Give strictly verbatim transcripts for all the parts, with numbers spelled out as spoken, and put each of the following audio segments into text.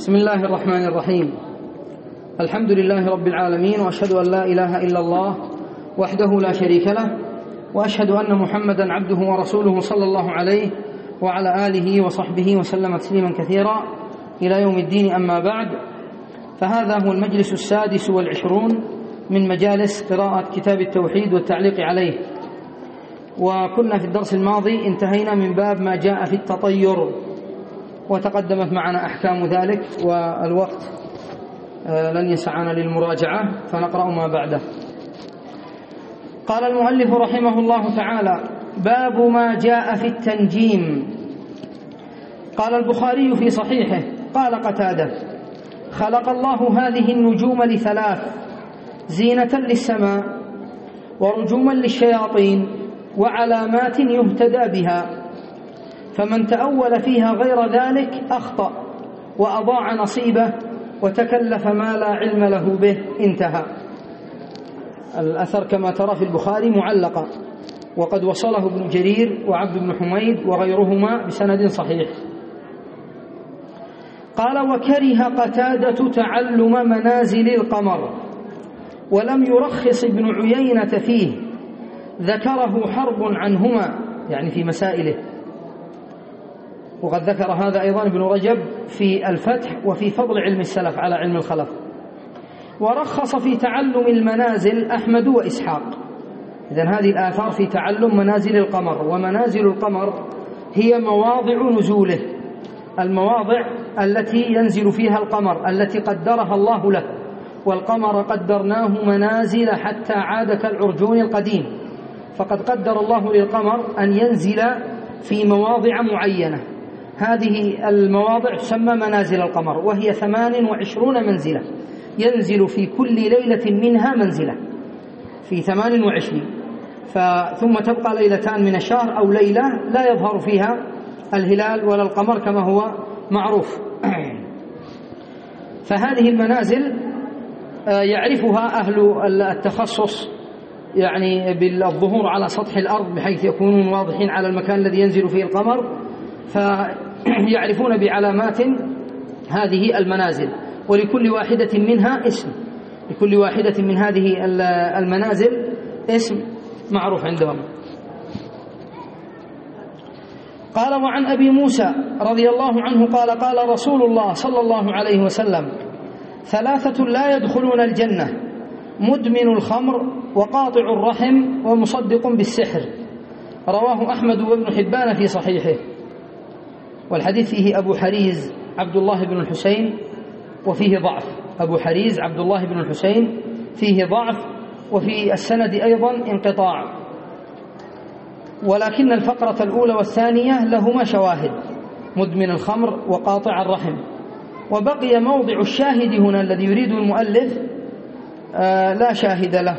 بسم الله الرحمن الرحيم. الحمد لله رب العالمين، وأشهد أن لا إله إلا الله وحده لا شريك له، وأشهد أن محمدا عبده ورسوله صلى الله عليه وعلى آله وصحبه وسلم تسليما كثيرا إلى يوم الدين. أما بعد، فهذا هو المجلس السادس والعشرون من مجالس قراءة كتاب التوحيد والتعليق عليه. وكنا في الدرس الماضي انتهينا من باب ما جاء في التطير، وتقدمت معنا أحكام ذلك، والوقت لن يسعنا للمراجعة فنقرأ ما بعده. قال المؤلف رحمه الله تعالى: باب ما جاء في التنجيم. قال البخاري في صحيحه: قال قتادة: خلق الله هذه النجوم لثلاث: زينة للسماء، ورجوما للشياطين، وعلامات يهتدى بها، فمن تأول فيها غير ذلك أخطأ وأضاع نصيبه وتكلف ما لا علم له به. انتهى. الأثر كما ترى في البخاري معلقا، وقد وصله ابن جرير وعبد بن حميد وغيرهما بسند صحيح. قال: وكره قتادة تعلم منازل القمر، ولم يرخص ابن عيينة فيه، ذكره حرب عنهما، يعني في مسائله. وقد ذكر هذا أيضا ابن رجب في الفتح وفي فضل علم السلف على علم الخلف. ورخص في تعلم المنازل أحمد وإسحاق. إذن هذه الآثار في تعلم منازل القمر. ومنازل القمر هي مواضع نزوله، المواضع التي ينزل فيها القمر التي قدرها الله له. والقمر قدرناه منازل حتى عاد كالعرجون القديم، فقد قدر الله للقمر أن ينزل في مواضع معينة. هذه المواضع تسمى منازل القمر، وهي ثمان وعشرون منزلة، ينزل في كل ليلة منها منزلة، في ثمان وعشرين. ثم تبقى ليلتان من الشهر أو ليلة لا يظهر فيها الهلال ولا القمر كما هو معروف. فهذه المنازل يعرفها أهل التخصص، يعني بالظهور على سطح الأرض بحيث يكونون واضحين على المكان الذي ينزل فيه القمر، فيعرفون بعلامات هذه المنازل، ولكل واحدة منها اسم، لكل واحدة من هذه المنازل اسم معروف عندهم. قال: وعن أبي موسى رضي الله عنه قال: قال رسول الله صلى الله عليه وسلم: ثلاثة لا يدخلون الجنة: مدمن الخمر، وقاطع الرحم، ومصدق بالسحر. رواه أحمد وابن حبان في صحيحه. والحديث فيه أبو حريز عبد الله بن الحسين وفيه ضعف. أبو حريز عبد الله بن الحسين فيه ضعف، وفي السند أيضا انقطاع، ولكن الفقرة الأولى والثانية لهما شواهد: مدمن الخمر وقاطع الرحم. وبقي موضع الشاهد هنا الذي يريد المؤلف آه لا شاهد له.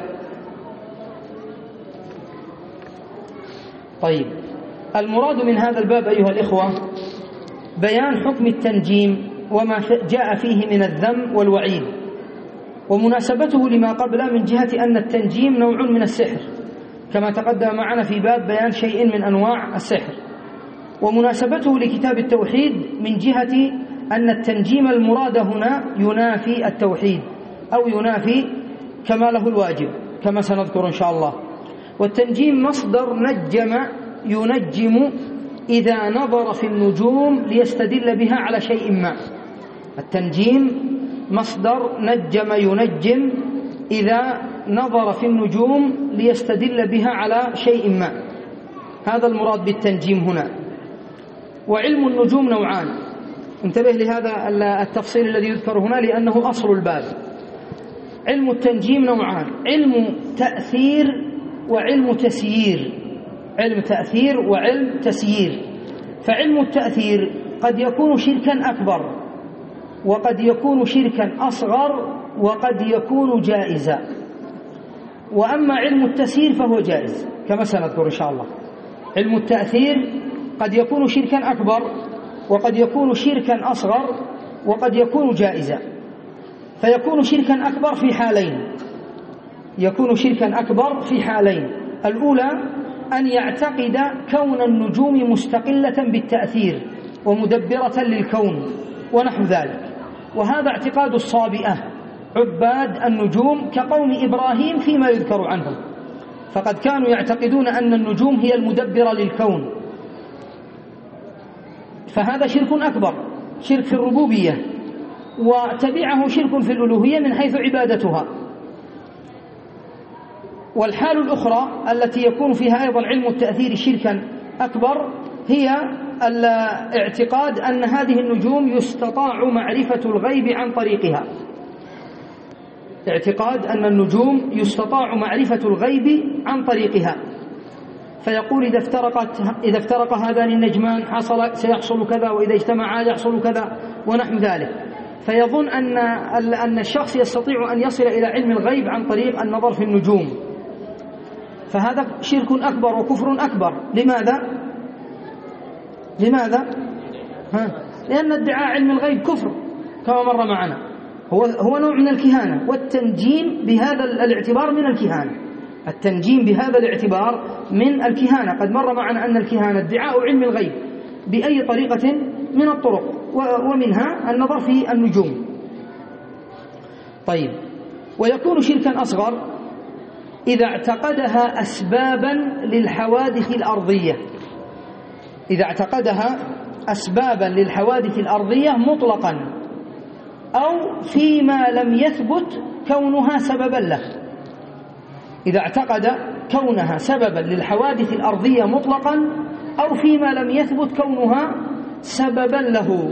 طيب، المراد من هذا الباب أيها الإخوة بيان حكم التنجيم وما جاء فيه من الذم والوعيد، ومناسبته لما قبله من جهة أن التنجيم نوع من السحر، كما تقدم معنا في باب بيان شيء من أنواع السحر. ومناسبته لكتاب التوحيد من جهة أن التنجيم المراد هنا ينافي التوحيد أو ينافي كماله الواجب كما سنذكر إن شاء الله. والتنجيم مصدر نجم ينجم إذا نظر في النجوم ليستدل بها على شيء ما. التنجيم مصدر نجم ينجم إذا نظر في النجوم ليستدل بها على شيء ما، هذا المراد بالتنجيم هنا. وعلم النجوم نوعان، انتبه لهذا التفصيل الذي يذكر هنا لأنه أصل الباب. علم التنجيم نوعان: علم تأثير وعلم تسيير. علم تأثير وعلم تسيير. فعلم التأثير قد يكون شركا أكبر، وقد يكون شركا أصغر، وقد يكون جائزا. وأما علم التسيير فهو جائز كما سنذكر إن شاء الله. علم التأثير قد يكون شركا أكبر، وقد يكون شركا أصغر، وقد يكون جائزا. فيكون شركا أكبر في حالين، يكون شركا أكبر في حالين: الأولى أن يعتقد كون النجوم مستقلة بالتأثير ومدبرة للكون ونحو ذلك، وهذا اعتقاد الصابئة عباد النجوم كقوم إبراهيم فيما يذكر عنهم، فقد كانوا يعتقدون أن النجوم هي المدبرة للكون، فهذا شرك أكبر، شرك في الربوبية، وتبعه شرك في الألوهية من حيث عبادتها. والحال الأخرى التي يكون فيها أيضا علم التأثير شركا أكبر هي الاعتقاد أن هذه النجوم يستطاع معرفة الغيب عن طريقها، اعتقاد أن النجوم يستطاع معرفة الغيب عن طريقها، فيقول إذا افترقت إذا افترق هذان النجمان حصل سيحصل كذا، وإذا اجتمعا يحصل كذا ونحو ذلك، فيظن أن أن الشخص يستطيع أن يصل إلى علم الغيب عن طريق النظر في النجوم، فهذا شرك أكبر وكفر أكبر. لماذا؟ لماذا؟ ها؟ لأن ادعاء علم الغيب كفر كما مر معنا، هو هو نوع من الكهانة، والتنجيم بهذا الاعتبار من الكهانة، التنجيم بهذا الاعتبار من الكهانة. قد مر معنا أن الكهانة ادعاء علم الغيب بأي طريقة من الطرق، ومنها النظر في النجوم. طيب، ويكون شركا أصغر إذا اعتقدها أسبابا للحوادث الأرضية، إذا اعتقدها أسبابا للحوادث الأرضية مطلقا، أو فيما لم يثبت كونها سببا له، إذا اعتقد كونها سببا للحوادث الأرضية مطلقا أو فيما لم يثبت كونها سببا له،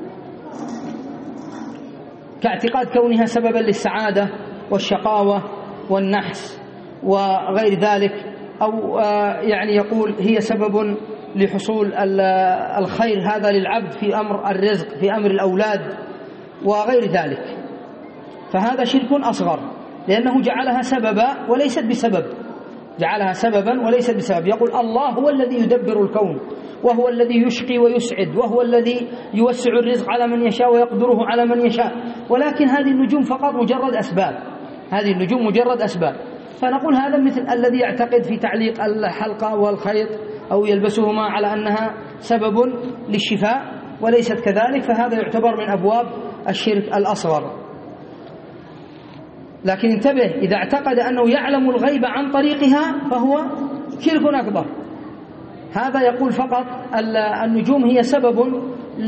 كاعتقاد كونها سببا للسعادة والشقاوة والنحس وغير ذلك، أو يعني يقول هي سبب لحصول الخير هذا للعبد في أمر الرزق، في أمر الأولاد وغير ذلك، فهذا شرك أصغر لأنه جعلها سببا وليست بسبب، جعلها سببا وليست بسبب. يقول الله هو الذي يدبر الكون، وهو الذي يشقي ويسعد، وهو الذي يوسع الرزق على من يشاء ويقدره على من يشاء، ولكن هذه النجوم فقط مجرد أسباب، هذه النجوم مجرد أسباب. فنقول هذا مثل الذي يعتقد في تعليق الحلقة والخيط أو يلبسهما على أنها سبب للشفاء وليست كذلك، فهذا يعتبر من أبواب الشرك الأصغر. لكن انتبه، إذا اعتقد أنه يعلم الغيب عن طريقها فهو شرك أكبر، هذا يقول فقط النجوم هي سبب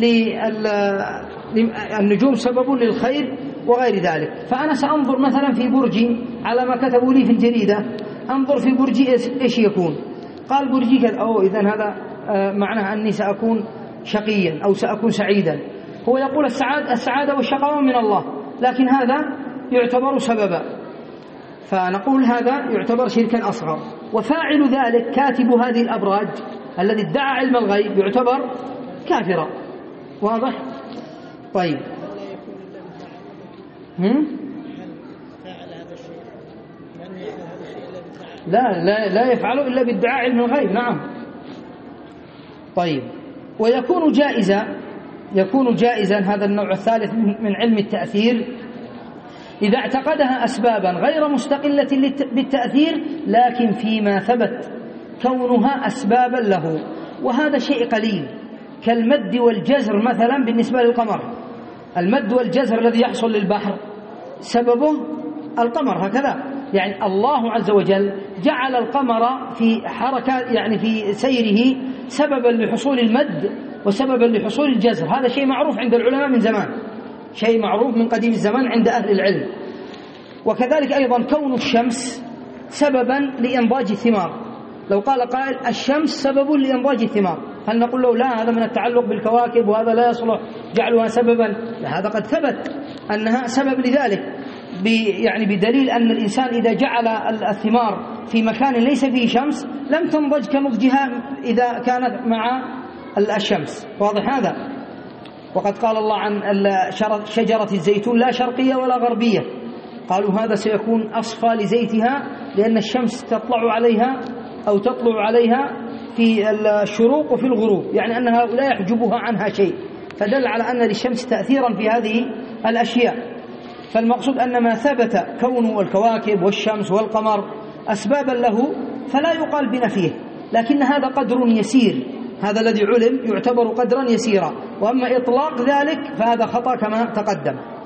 النجوم سبب للخير وغير ذلك. فأنا سأنظر مثلا في برجي على ما كتبوا لي في الجريدة، أنظر في برجي إيش يكون، قال برجي كذا، أو إذن هذا معناه أني سأكون شقيا أو سأكون سعيدا. هو يقول السعادة السعادة والشقاوة من الله، لكن هذا يعتبر سببا، فنقول هذا يعتبر شركا أصغر. وفاعل ذلك كاتب هذه الأبراج الذي ادعى علم الغيب يعتبر كافرا. واضح؟ طيب، هم؟ لا لا لا يفعله إلا بادعاء علم الغيب. نعم. طيب، ويكون جائزا يكون جائزا هذا النوع الثالث من علم التأثير إذا اعتقدها أسبابا غير مستقلة بالتأثير، لكن فيما ثبت كونها أسبابا له، وهذا شيء قليل، كالمد والجزر مثلا بالنسبة للقمر. المد والجزر الذي يحصل للبحر سببه القمر، هكذا يعني الله عز وجل جعل القمر في حركة، يعني في سيره سببا لحصول المد وسببا لحصول الجزر. هذا شيء معروف عند العلماء من زمان، شيء معروف من قديم الزمان عند أهل العلم. وكذلك أيضا كون الشمس سببا لإنضاج الثمار، لو قال قائل الشمس سبب لإنضاج الثمار، هل نقول له لا هذا من التعلق بالكواكب وهذا لا يصلح جعلها سببا؟ لا، هذا قد ثبت أنها سبب لذلك، يعني بدليل أن الإنسان إذا جعل الثمار في مكان ليس فيه شمس لم تنضج كنضجها إذا كانت مع الشمس. واضح هذا؟ وقد قال الله عن شجرة الزيتون لا شرقية ولا غربية، قالوا هذا سيكون أصفى لزيتها لأن الشمس تطلع عليها أو تطلع عليها في الشروق وفي الغروب، يعني أنها لا يحجبها عنها شيء، فدل على أن للشمس تأثيرا في هذه الأشياء. فالمقصود أن ما ثبت كون الكواكب والشمس والقمر أسبابا له فلا يقال بنفيه، لكن هذا قدر يسير، هذا الذي علم يعتبر قدرا يسيرا، وأما إطلاق ذلك فهذا خطأ كما تقدم.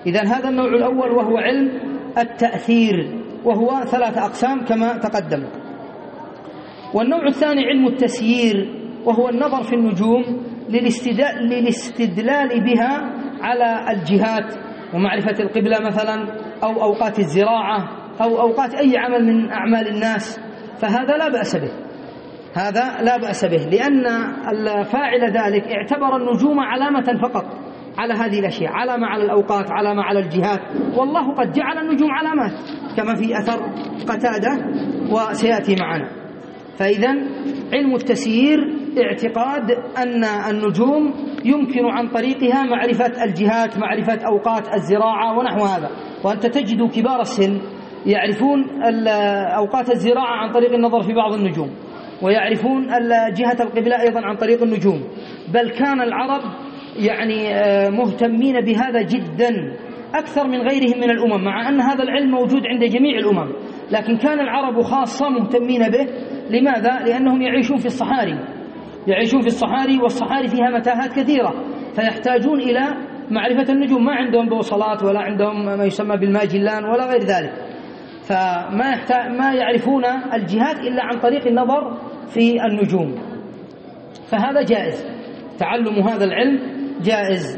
إذن هذا النوع الأول وهو علم التأثير، وهو ثلاثة أقسام كما تقدم. والنوع الثاني علم التسيير، وهو النظر في النجوم للاستدلال بها على الجهات ومعرفة القبلة مثلا، أو أوقات الزراعة، أو أوقات أي عمل من أعمال الناس، فهذا لا بأس به، هذا لا بأس به، لأن الفاعل ذلك اعتبر النجوم علامة فقط على هذه الأشياء، علامة على الأوقات، علامة على الجهات، والله قد جعل النجوم علامات كما في أثر قتادة وسيأتي معنا. فإذن علم التسيير اعتقاد أن النجوم يمكن عن طريقها معرفة الجهات، معرفة أوقات الزراعة ونحو هذا. وأنت تجد كبار السن يعرفون أوقات الزراعة عن طريق النظر في بعض النجوم، ويعرفون جهة القبلة أيضا عن طريق النجوم، بل كان العرب يعني مهتمين بهذا جدا أكثر من غيرهم من الأمم، مع أن هذا العلم موجود عند جميع الأمم، لكن كان العرب خاصة مهتمين به. لماذا؟ لأنهم يعيشون في الصحاري، يعيشون في الصحاري، والصحاري فيها متاهات كثيرة، فيحتاجون إلى معرفة النجوم، ما عندهم بوصلات ولا عندهم ما يسمى بالماجلان ولا غير ذلك، فما يحتاج ما يعرفون الجهات إلا عن طريق النظر في النجوم، فهذا جائز، تعلم هذا العلم جائز.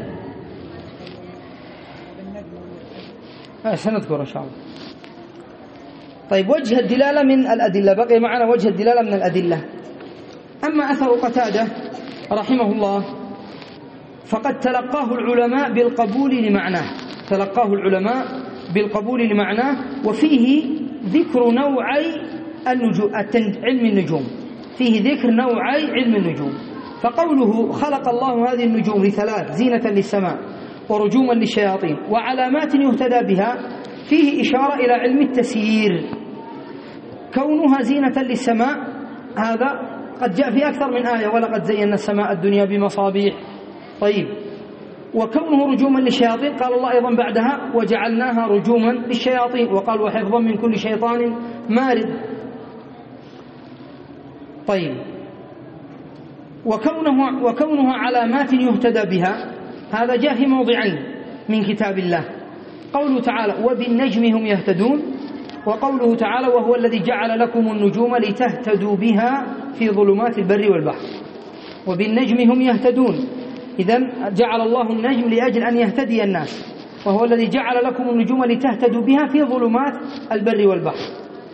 سنذكر إن شاء الله. طيب، وجه الدلالة من الأدلة، بقي معنا وجه الدلالة من الأدلة. أما أثر قتادة رحمه الله فقد تلقاه العلماء بالقبول لمعناه، تلقاه العلماء بالقبول لمعناه، وفيه ذكر نوعي النجوم، علم النجوم، فيه ذكر نوعي علم النجوم. فقوله خلق الله هذه النجوم لثلاث: زينة للسماء، ورجوما للشياطين، وعلامات يهتدى بها، فيه إشارة إلى علم التسيير. كونها زينة للسماء هذا قد جاء في أكثر من آية: ولقد زينا السماء الدنيا بمصابيح. طيب، وكونه رجوما للشياطين قال الله أيضا بعدها: وجعلناها رجوما للشياطين، وقال: وحفظا من كل شيطان مارد. طيب، وكونه وكونها علامات يهتدى بها، هذا جاء في موضعين من كتاب الله: قوله تعالى: وبالنجم هم يهتدون، وقوله تعالى: وهو الذي جعل لكم النجوم لتهتدوا بها في ظلمات البر والبحر. وبالنجم هم يهتدون، إذن جعل الله النجم لأجل أن يهتدي الناس، وهو الذي جعل لكم النجوم لتهتدوا بها في ظلمات البر والبحر.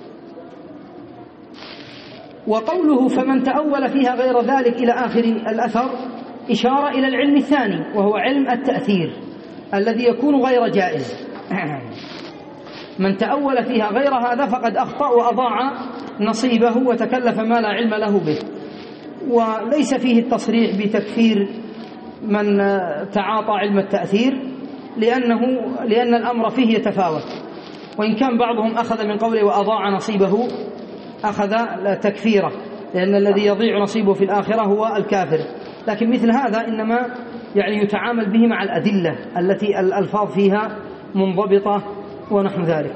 وقوله فمن تأول فيها غير ذلك إلى آخر الأثر إشارة إلى العلم الثاني، وهو علم التأثير الذي يكون غير جائز. من تأول فيها غير هذا فقد أخطأ وأضاع نصيبه وتكلف ما لا علم له به. وليس فيه التصريح بتكفير من تعاطى علم التأثير، لأنه لأن الأمر فيه يتفاوت، وإن كان بعضهم أخذ من قوله وأضاع نصيبه أخذ تكفيره، لأن الذي يضيع نصيبه في الآخرة هو الكافر. لكن مثل هذا إنما يعني يتعامل به مع الأدلة التي الألفاظ فيها منضبطة ونحو ذلك.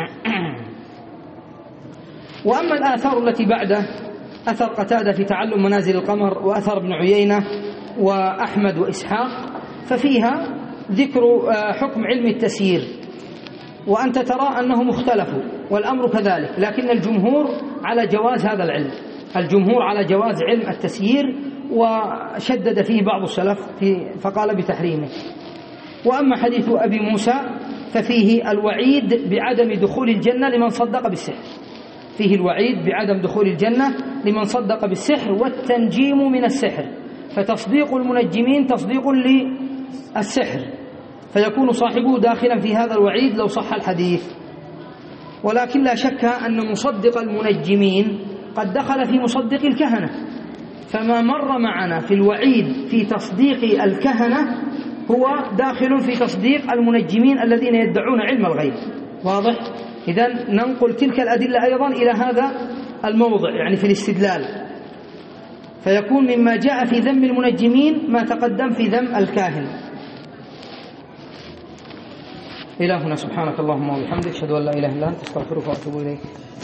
وأما الآثار التي بعده: أثر قتادة في تعلم منازل القمر، وأثر ابن عيينة وأحمد وإسحاق، ففيها ذكر حكم علم التسيير، وأنت ترى أنهم اختلفوا والأمر كذلك، لكن الجمهور على جواز هذا العلم، الجمهور على جواز علم التسيير، وشدد فيه بعض السلف فقال بتحريمه. وأما حديث أبي موسى ففيه الوعيد بعدم دخول الجنة لمن صدق بالسحر، فيه الوعيد بعدم دخول الجنة لمن صدق بالسحر، والتنجيم من السحر، فتصديق المنجمين تصديق للسحر، فيكون صاحبه داخلا في هذا الوعيد لو صح الحديث. ولكن لا شك أن مصدق المنجمين قد دخل في مصدق الكهنة، فما مر معنا في الوعيد في تصديق الكهنة هو داخل في تصديق المنجمين الذين يدعون علم الغيب. واضح؟ إذن ننقل تلك الأدلة أيضا إلى هذا الموضع، يعني في الاستدلال، فيكون مما جاء في ذم المنجمين ما تقدم في ذم الكاهن. إلهنا سبحانك اللهم وبحمدك، أشهد أن لا إله إلا أنت، أستغفرك وأتوب إليك.